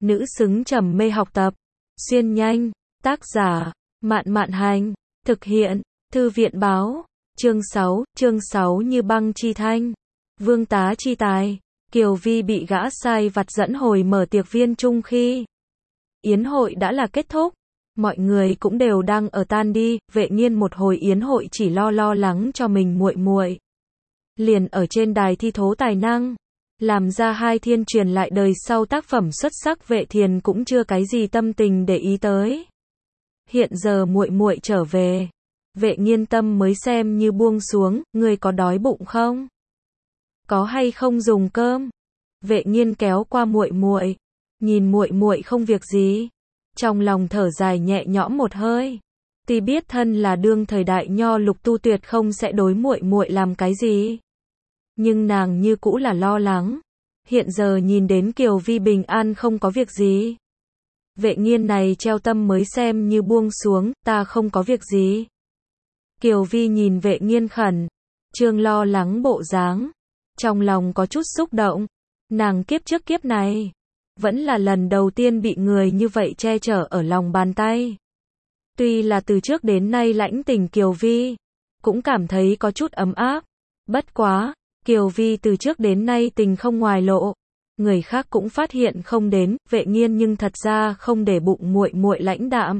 nữ xứng trầm mê học tập. Xuyên nhanh, tác giả, Mạn Mạn Hành, thực hiện, Thư viện Báo, chương 6 như băng chi thanh. Vương tá chi tài, Kiều Vi bị gã sai vặt dẫn hồi mở tiệc viên trung khi yến hội đã là kết thúc. Mọi người cũng đều đang ở tan đi, Vệ Nghiên một hồi yến hội chỉ lo lắng cho mình muội muội. Liền ở trên đài thi thố tài năng, làm ra 2 thiên truyền lại đời sau tác phẩm xuất sắc, Vệ Thiền cũng chưa cái gì tâm tình để ý tới. Hiện giờ muội muội trở về, Vệ Nghiên tâm mới xem như buông xuống, ngươi có đói bụng không? Có hay không dùng cơm? Vệ Nghiên kéo qua muội muội, nhìn muội muội không việc gì, trong lòng thở dài nhẹ nhõm một hơi. Tuy biết thân là đương thời đại nho Lục Tu tuyệt không sẽ đối muội muội làm cái gì, nhưng nàng như cũ là lo lắng. Hiện giờ nhìn đến Kiều Vi bình an không có việc gì, Vệ Nghiên này treo tâm mới xem như buông xuống, ta không có việc gì. Kiều Vi nhìn Vệ Nghiên khẩn trương lo lắng bộ dáng, trong lòng có chút xúc động. Nàng kiếp trước kiếp này vẫn là lần đầu tiên bị người như vậy che chở ở lòng bàn tay. Tuy là từ trước đến nay lãnh tình Kiều Vi cũng cảm thấy có chút ấm áp. Bất quá, Kiều Vi từ trước đến nay tình không ngoài lộ, người khác cũng phát hiện không đến. Vệ Nghiên nhưng thật ra không để bụng muội muội lãnh đạm.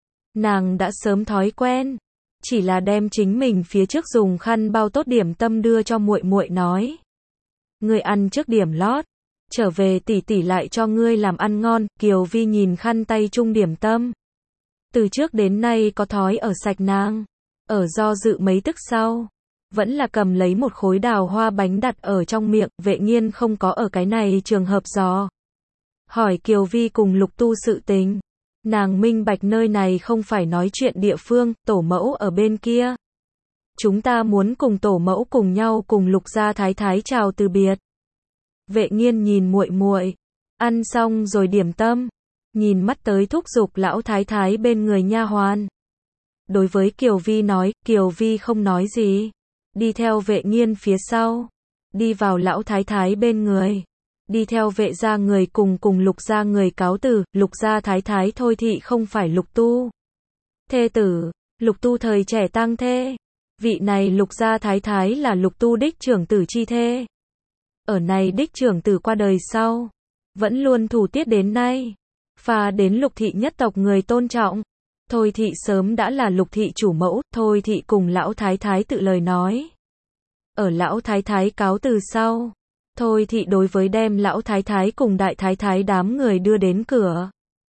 Nàng đã sớm thói quen, chỉ là đem chính mình phía trước dùng khăn bao tốt điểm tâm đưa cho muội muội, nói: "Ngươi ăn trước điểm lót, trở về tỷ tỷ lại cho ngươi làm ăn ngon." Kiều Vi nhìn khăn tay chung điểm tâm, từ trước đến nay có thói ở sạch nàng, ở do dự mấy tức sau, vẫn là cầm lấy một khối đào hoa bánh đặt ở trong miệng. Vệ Nghiên không có ở cái này trường hợp dò hỏi Kiều Vi cùng Lục Tu sự tình. Nàng minh bạch nơi này không phải nói chuyện địa phương, tổ mẫu ở bên kia. Chúng ta muốn cùng tổ mẫu cùng nhau cùng Lục gia thái thái chào từ biệt. Vệ Nghiên nhìn muội muội, ăn xong rồi điểm tâm, nhìn mắt tới thúc giục lão thái thái bên người nha hoàn. Đối với Kiều Vi nói, Kiều Vi không nói gì, đi theo Vệ Nghiên phía sau, đi vào lão thái thái bên người, đi theo Vệ gia người cùng Lục gia người cáo từ. Lục gia thái thái Thôi thị không phải Lục Tu thê tử, Lục Tu thời trẻ tang thê. Vị này Lục gia thái thái là Lục Tu đích trưởng tử chi thê. Ở này đích trưởng tử qua đời sau, vẫn luôn thủ tiết đến nay, phà đến Lục thị nhất tộc người tôn trọng. Thôi thị sớm đã là Lục thị chủ mẫu. Thôi thị cùng lão thái thái tự lời nói. Ở lão thái thái cáo từ sau, Thôi thị đối với đem lão thái thái cùng đại thái thái đám người đưa đến cửa.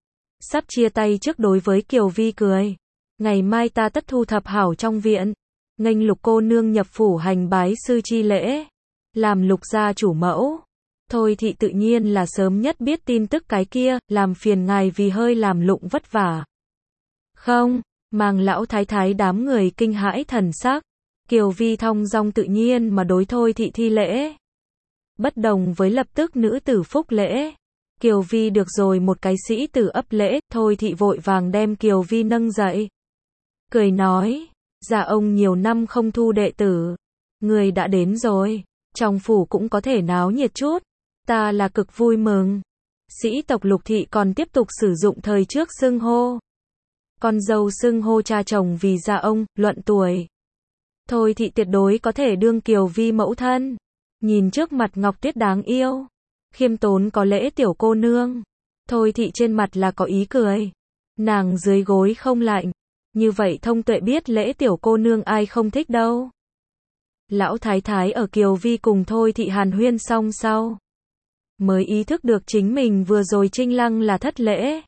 Sắp chia tay trước đối với Kiều Vi cười: "Ngày mai ta tất thu thập hảo trong viện, nghênh Lục cô nương nhập phủ hành bái sư chi lễ, làm Lục gia chủ mẫu." Thôi thị tự nhiên là sớm nhất biết tin tức cái kia, làm phiền ngài vì hơi làm lụng vất vả. Không, mang lão thái thái đám người kinh hãi thần sắc. Kiều Vi thong dong tự nhiên mà đối Thôi thị thi lễ. Bất đồng với lập tức nữ tử phúc lễ, Kiều Vi được rồi một cái sĩ tử ấp lễ. Thôi thị vội vàng đem Kiều Vi nâng dậy, cười nói: "Dạ ông nhiều năm không thu đệ tử, người đã đến rồi, trong phủ cũng có thể náo nhiệt chút, ta là cực vui mừng." Sĩ tộc Lục thị còn tiếp tục sử dụng thời trước xưng hô con dâu, xưng hô cha chồng vì dạ ông. Luận tuổi, Thôi thị tuyệt đối có thể đương Kiều Vi mẫu thân. Nhìn trước mặt ngọc tuyết đáng yêu, khiêm tốn có lễ tiểu cô nương, Thôi thị trên mặt là có ý cười. Nàng dưới gối không lạnh, như vậy thông tuệ biết lễ tiểu cô nương ai không thích đâu. Lão thái thái ở Kiều Vi cùng Thôi thị hàn huyên xong sau, mới ý thức được chính mình vừa rồi trinh lăng là thất lễ.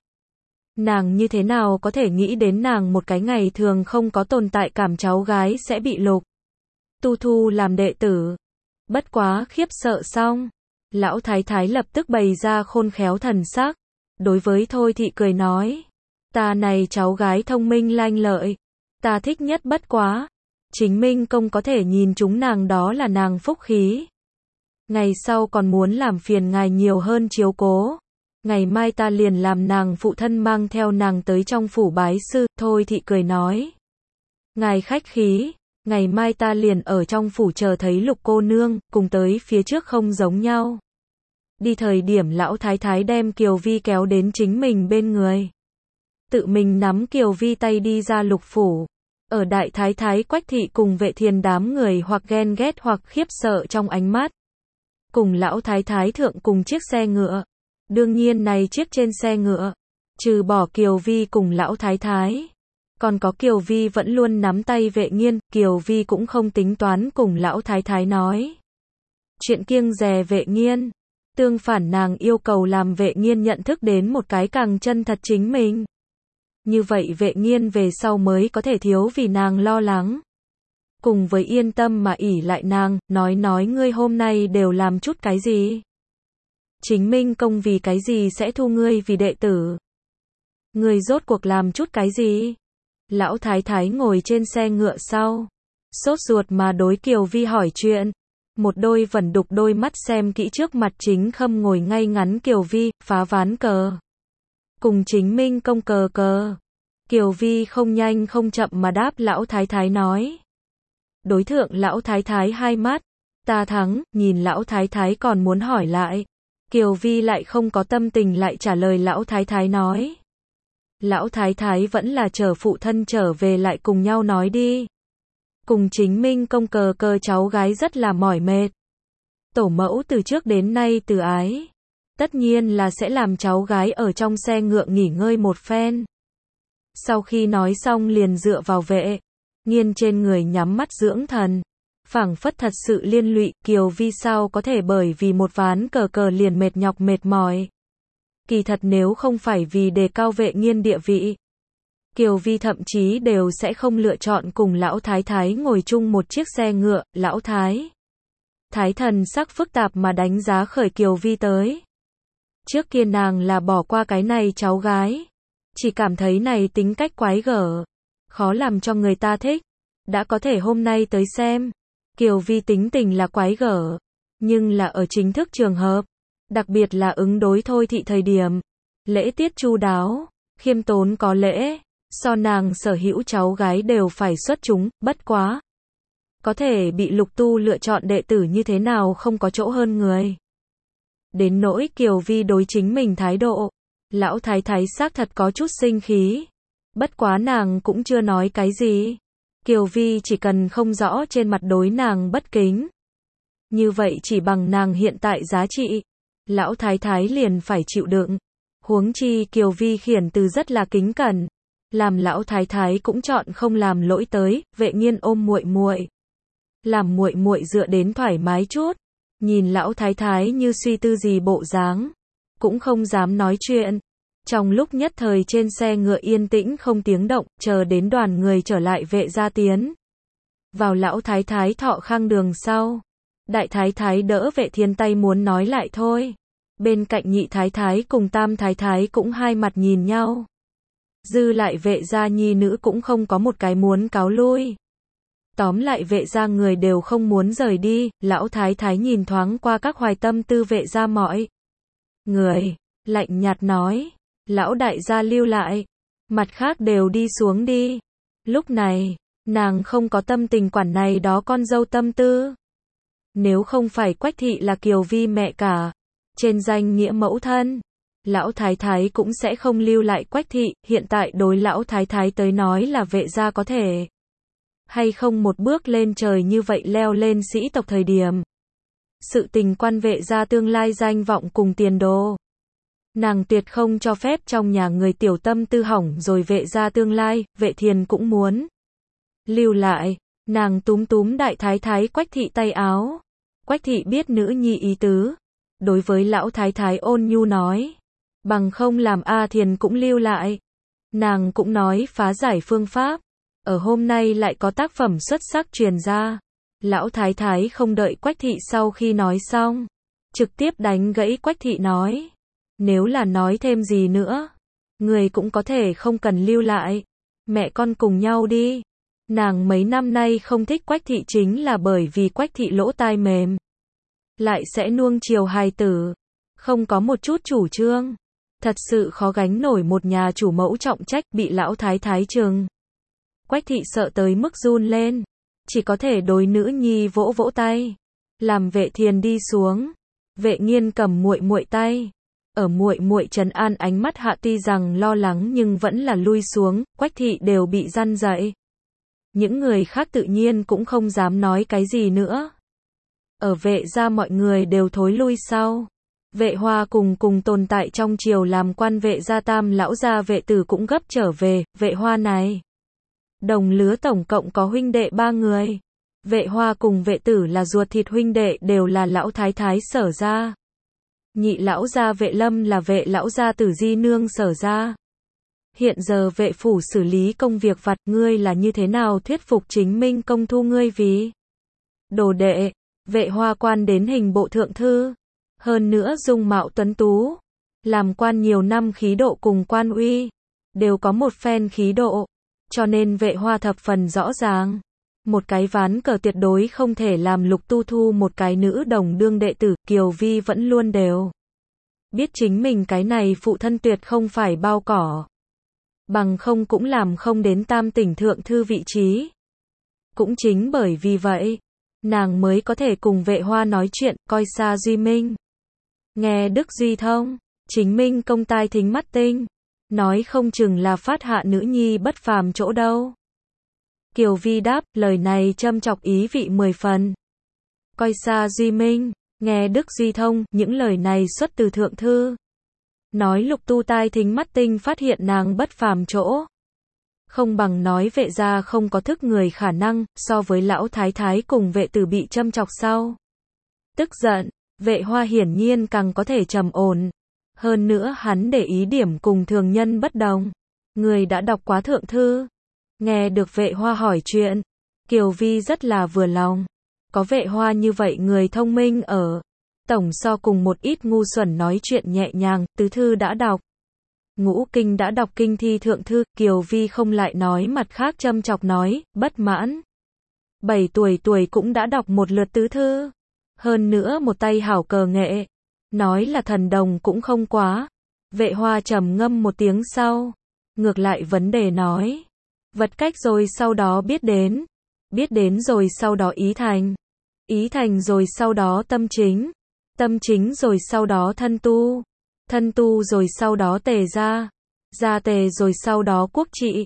Nàng như thế nào có thể nghĩ đến nàng một cái ngày thường không có tồn tại cảm cháu gái sẽ bị Lục Tu thu làm đệ tử. Bất quá khiếp sợ xong, lão thái thái lập tức bày ra khôn khéo thần sắc, đối với Thôi thị cười nói: "Ta này cháu gái thông minh lanh lợi, ta thích nhất bất quá. Chính Minh công có thể nhìn chúng nàng đó là nàng phúc khí. Ngày sau còn muốn làm phiền ngài nhiều hơn chiếu cố. Ngày mai ta liền làm nàng phụ thân mang theo nàng tới trong phủ bái sư." Thôi thị cười nói: "Ngài khách khí, ngày mai ta liền ở trong phủ chờ thấy Lục cô nương, cùng tới phía trước không giống nhau." Đi thời điểm lão thái thái đem Kiều Vi kéo đến chính mình bên người. Tự mình nắm Kiều Vi tay đi ra lục phủ. Ở đại thái thái Quách thị cùng Vệ Thiền đám người hoặc ghen ghét hoặc khiếp sợ trong ánh mắt. Cùng lão thái thái thượng cùng chiếc xe ngựa. Đương nhiên này chiếc trên xe ngựa, trừ bỏ Kiều Vi cùng lão thái thái, còn có Kiều Vi vẫn luôn nắm tay Vệ Nghiên, Kiều Vi cũng không tính toán cùng lão thái thái nói chuyện kiêng dè Vệ Nghiên. Tương phản nàng yêu cầu làm Vệ Nghiên nhận thức đến một cái càng chân thật chính mình. Như vậy Vệ Nghiên về sau mới có thể thiếu vì nàng lo lắng. Cùng với yên tâm mà ỷ lại nàng, nói ngươi hôm nay đều làm chút cái gì? Chính Minh công vì cái gì sẽ thu ngươi vì đệ tử? Ngươi rốt cuộc làm chút cái gì? Lão thái thái ngồi trên xe ngựa sau, sốt ruột mà đối Kiều Vi hỏi chuyện. Một đôi vẩn đục đôi mắt xem kỹ trước mặt chính khâm ngồi ngay ngắn Kiều Vi, phá ván cờ. Cùng chính Minh công cờ cờ. Kiều Vi không nhanh không chậm mà đáp lão thái thái nói. Đối thượng lão thái thái hai mắt. Ta thắng, nhìn lão thái thái còn muốn hỏi lại. Kiều Vi lại không có tâm tình lại trả lời lão thái thái nói. Lão thái thái vẫn là chờ phụ thân trở về lại cùng nhau nói đi. Cùng chính Minh công cờ cờ cháu gái rất là mỏi mệt. Tổ mẫu từ trước đến nay từ ái. Tất nhiên là sẽ làm cháu gái ở trong xe ngựa nghỉ ngơi một phen. Sau khi nói xong liền dựa vào Vệ Nghiên trên người nhắm mắt dưỡng thần. Phảng phất thật sự liên lụy, Kiều Vi sao có thể bởi vì một ván cờ cờ liền mệt nhọc mệt mỏi. Kỳ thật nếu không phải vì đề cao Vệ Nghiên địa vị, Kiều Vi thậm chí đều sẽ không lựa chọn cùng lão thái thái ngồi chung một chiếc xe ngựa. Lão thái thần sắc phức tạp mà đánh giá khởi Kiều Vi tới. Trước kia nàng là bỏ qua cái này cháu gái, chỉ cảm thấy này tính cách quái gở, khó làm cho người ta thích. Đã có thể hôm nay tới xem, Kiều Vi tính tình là quái gở, nhưng là ở chính thức trường hợp, đặc biệt là ứng đối thôi thị thời điểm, lễ tiết chu đáo, khiêm tốn có lễ, so nàng sở hữu cháu gái đều phải xuất chúng. Bất quá, có thể bị Lục Tu lựa chọn đệ tử như thế nào không có chỗ hơn người. Đến nỗi Kiều Vi đối chính mình thái độ, lão thái thái xác thật có chút sinh khí. Bất quá nàng cũng chưa nói cái gì. Kiều Vi chỉ cần không rõ trên mặt đối nàng bất kính. Như vậy chỉ bằng nàng hiện tại giá trị, lão thái thái liền phải chịu đựng. Huống chi Kiều Vi khiển từ rất là kính cẩn, làm lão thái thái cũng chọn không làm lỗi tới. Vệ Nghiên ôm muội muội, làm muội muội dựa đến thoải mái chút. Nhìn lão thái thái như suy tư gì bộ dáng, cũng không dám nói chuyện. Trong lúc nhất thời trên xe ngựa yên tĩnh không tiếng động, chờ đến đoàn người trở lại Vệ gia tiến vào lão thái thái thọ khang đường sau. Đại thái thái đỡ Vệ Thiên tay muốn nói lại thôi. Bên cạnh nhị thái thái cùng tam thái thái cũng hai mặt nhìn nhau. Dư lại Vệ gia nhi nữ cũng không có một cái muốn cáo lui. Tóm lại Vệ gia người đều không muốn rời đi. Lão thái thái nhìn thoáng qua các hoài tâm tư Vệ gia mọi người, lạnh nhạt nói. Lão đại gia lưu lại, mặt khác đều đi xuống đi. Lúc này, nàng không có tâm tình quản này đó con dâu tâm tư. Nếu không phải Quách thị là Kiều Vi mẹ cả, trên danh nghĩa mẫu thân, lão thái thái cũng sẽ không lưu lại Quách thị. Hiện tại đối lão thái thái tới nói là Vệ gia có thể hay không một bước lên trời như vậy leo lên sĩ tộc thời điểm. Sự tình quan Vệ gia tương lai danh vọng cùng tiền đồ. Nàng tuyệt không cho phép trong nhà người tiểu tâm tư hỏng rồi Vệ gia tương lai. Vệ Thiền cũng muốn lưu lại. Nàng túm túm đại thái thái Quách thị tay áo. Quách thị biết nữ nhi ý tứ, đối với lão thái thái ôn nhu nói, bằng không làm A Thiền cũng lưu lại. Nàng cũng nói phá giải phương pháp, ở hôm nay lại có tác phẩm xuất sắc truyền ra. Lão thái thái không đợi Quách thị sau khi nói xong, trực tiếp đánh gãy Quách thị nói, nếu là nói thêm gì nữa, người cũng có thể không cần lưu lại, mẹ con cùng nhau đi. Nàng mấy năm nay không thích Quách thị chính là bởi vì Quách thị lỗ tai mềm, lại sẽ nuông chiều hài tử, không có một chút chủ trương, thật sự khó gánh nổi một nhà chủ mẫu trọng trách. Bị lão thái thái trừng, Quách thị sợ tới mức run lên, chỉ có thể đối nữ nhi vỗ vỗ tay, làm Vệ Thiền đi xuống. Vệ Nghiên cầm muội muội tay, ở muội muội trấn an ánh mắt hạ tuy rằng lo lắng nhưng vẫn là lui xuống, Quách thị đều bị răn dậy. Những người khác tự nhiên cũng không dám nói cái gì nữa. Ở Vệ gia mọi người đều thối lui sau. Vệ Hoa cùng tồn tại trong triều làm quan Vệ gia tam lão gia Vệ Tử cũng gấp trở về. Vệ Hoa này, đồng lứa tổng cộng có huynh đệ 3 người. Vệ Hoa cùng Vệ Tử là ruột thịt huynh đệ, đều là lão thái thái Sở gia. Nhị lão gia Vệ Lâm là Vệ lão gia Tử di nương Sở gia. Hiện giờ Vệ phủ xử lý công việc vặt, ngươi là như thế nào thuyết phục chính Minh công thu ngươi vì đồ đệ? Vệ Hoa quan đến hình bộ thượng thư, hơn nữa dung mạo tuấn tú, làm quan nhiều năm khí độ cùng quan uy, đều có một phen khí độ, cho nên Vệ Hoa thập phần rõ ràng. Một cái ván cờ tuyệt đối không thể làm Lục Tu thu một cái nữ đồng đương đệ tử. Kiều Vi vẫn luôn đều biết chính mình cái này phụ thân tuyệt không phải bao cỏ, bằng không cũng làm không đến tam tỉnh thượng thư vị trí. Cũng chính bởi vì vậy, nàng mới có thể cùng Vệ Hoa nói chuyện, coi xa Duy Minh. Nghe Đức Duy thông, chính Minh công tai thính mắt tinh, nói không chừng là phát hạ nữ nhi bất phàm chỗ đâu. Kiều Vi đáp, lời này châm chọc ý vị 10 phần. Coi xa Duy Minh, nghe Đức Duy thông, những lời này xuất từ thượng thư. Nói Lục Tu tai thính mắt tinh phát hiện nàng bất phàm chỗ, không bằng nói Vệ gia không có thức người khả năng. So với lão thái thái cùng Vệ Tử bị châm chọc sau, tức giận, Vệ Hoa hiển nhiên càng có thể trầm ổn. Hơn nữa hắn để ý điểm cùng thường nhân bất đồng. Người đã đọc quá thượng thư, nghe được Vệ Hoa hỏi chuyện, Kiều Vi rất là vừa lòng. Có Vệ Hoa như vậy người thông minh ở, tổng so cùng một ít ngu xuẩn nói chuyện nhẹ nhàng. Tứ thư đã đọc, ngũ kinh đã đọc, kinh thi thượng thư. Kiều Vi không lại nói mặt khác châm chọc nói, bất mãn. 7 tuổi cũng đã đọc một lượt tứ thư, hơn nữa một tay hảo cờ nghệ, nói là thần đồng cũng không quá. Vệ Hoa trầm ngâm một tiếng sau, ngược lại vấn đề nói, vật cách rồi sau đó biết đến rồi sau đó ý thành rồi sau đó tâm chính rồi sau đó thân tu rồi sau đó tề gia tề rồi sau đó quốc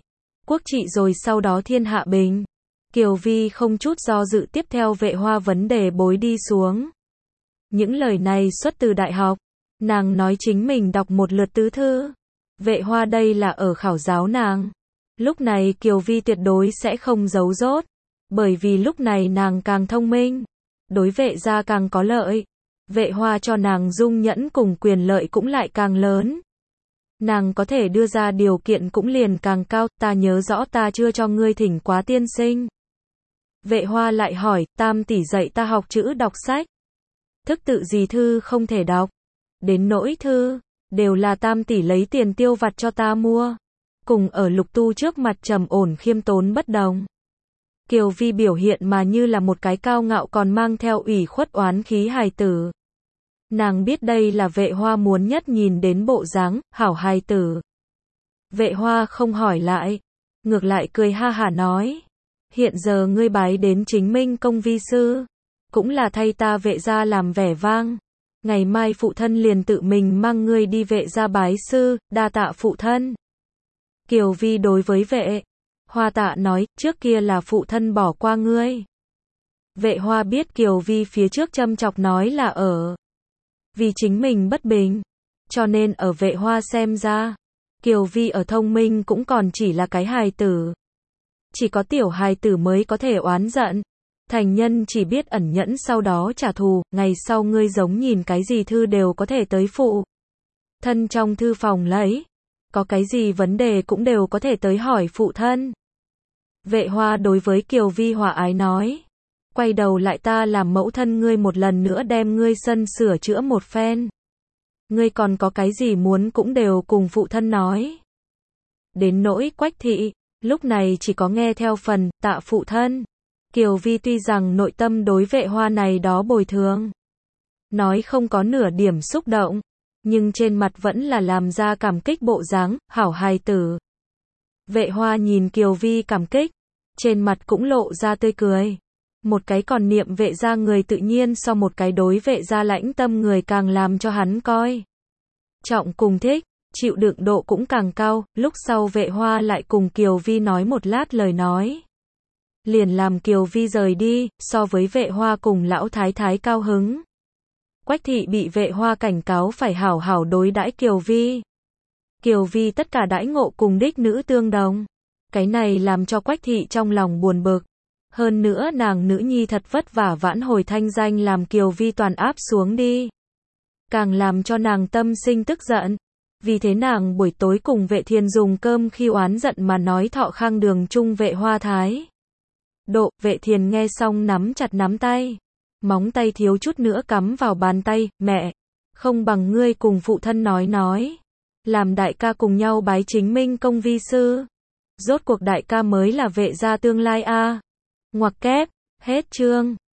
trị rồi sau đó thiên hạ bình. Kiều Vi không chút do dự tiếp theo Vệ Hoa vấn đề bối đi xuống. Những lời này xuất từ đại học, nàng nói chính mình đọc một lượt tứ thư. Vệ Hoa đây là ở khảo giáo nàng. Lúc này Kiều Vi tuyệt đối sẽ không giấu dốt, bởi vì lúc này nàng càng thông minh, đối Vệ gia càng có lợi. Vệ Hoa cho nàng dung nhẫn cùng quyền lợi cũng lại càng lớn. Nàng có thể đưa ra điều kiện cũng liền càng cao. Ta nhớ rõ ta chưa cho ngươi thỉnh quá tiên sinh. Vệ Hoa lại hỏi, tam tỷ dạy ta học chữ đọc sách, thức tự gì thư không thể đọc, đến nỗi thư, đều là tam tỷ lấy tiền tiêu vặt cho ta mua. Cùng ở Lục Tu trước mặt trầm ổn khiêm tốn bất đồng. Kiều Vi biểu hiện mà như là một cái cao ngạo còn mang theo ủy khuất oán khí hài tử. Nàng biết đây là Vệ Hoa muốn nhất nhìn đến bộ dáng hảo hài tử. Vệ Hoa không hỏi lại, ngược lại cười ha hả nói, hiện giờ ngươi bái đến chính Minh công vi sư, cũng là thay ta Vệ gia làm vẻ vang. Ngày mai phụ thân liền tự mình mang ngươi đi Vệ gia bái sư, đa tạ phụ thân. Kiều Vi đối với Vệ Hoa tạ nói, trước kia là phụ thân bỏ qua ngươi. Vệ Hoa biết Kiều Vi phía trước châm chọc nói là ở vì chính mình bất bình, cho nên ở Vệ Hoa xem ra, Kiều Vi ở thông minh cũng còn chỉ là cái hài tử. Chỉ có tiểu hài tử mới có thể oán giận. Thành nhân chỉ biết ẩn nhẫn sau đó trả thù. Ngày sau ngươi giống nhìn cái gì thư đều có thể tới phụ thân trong thư phòng lấy, có cái gì vấn đề cũng đều có thể tới hỏi phụ thân. Vệ Hoa đối với Kiều Vi hòa ái nói, quay đầu lại ta làm mẫu thân ngươi một lần nữa đem ngươi sân sửa chữa một phen. Ngươi còn có cái gì muốn cũng đều cùng phụ thân nói. Đến nỗi Quách thị, lúc này chỉ có nghe theo phần, tạ phụ thân. Kiều Vi tuy rằng nội tâm đối Vệ Hoa này đó bồi thường, nói không có nửa điểm xúc động, nhưng trên mặt vẫn là làm ra cảm kích bộ dáng, hảo hài tử. Vệ Hoa nhìn Kiều Vi cảm kích, trên mặt cũng lộ ra tươi cười. Một cái còn niệm vệ gia người tự nhiên so một cái đối vệ gia lãnh tâm người càng làm cho hắn coi trọng cùng thích, chịu đựng độ cũng càng cao. Lúc sau Vệ Hoa lại cùng Kiều Vi nói một lát lời nói, liền làm Kiều Vi rời đi, so với Vệ Hoa cùng lão thái thái cao hứng. Quách thị bị Vệ Hoa cảnh cáo phải hảo hảo đối đãi Kiều Vi. Kiều Vi tất cả đãi ngộ cùng đích nữ tương đồng. Cái này làm cho Quách thị trong lòng buồn bực. Hơn nữa nàng nữ nhi thật vất vả vãn hồi thanh danh làm Kiều Vi toàn áp xuống đi. Càng làm cho nàng tâm sinh tức giận. Vì thế nàng buổi tối cùng Vệ Thiền dùng cơm khi oán giận mà nói thọ khang đường chung Vệ Hoa thái độ. Vệ Thiền nghe xong nắm chặt nắm tay, móng tay thiếu chút nữa cắm vào bàn tay. Mẹ, không bằng ngươi cùng phụ thân nói, làm đại ca cùng nhau bái chính minh công vi sư. Rốt cuộc đại ca mới là Vệ gia tương lai a. Ngoặc kép, hết chương.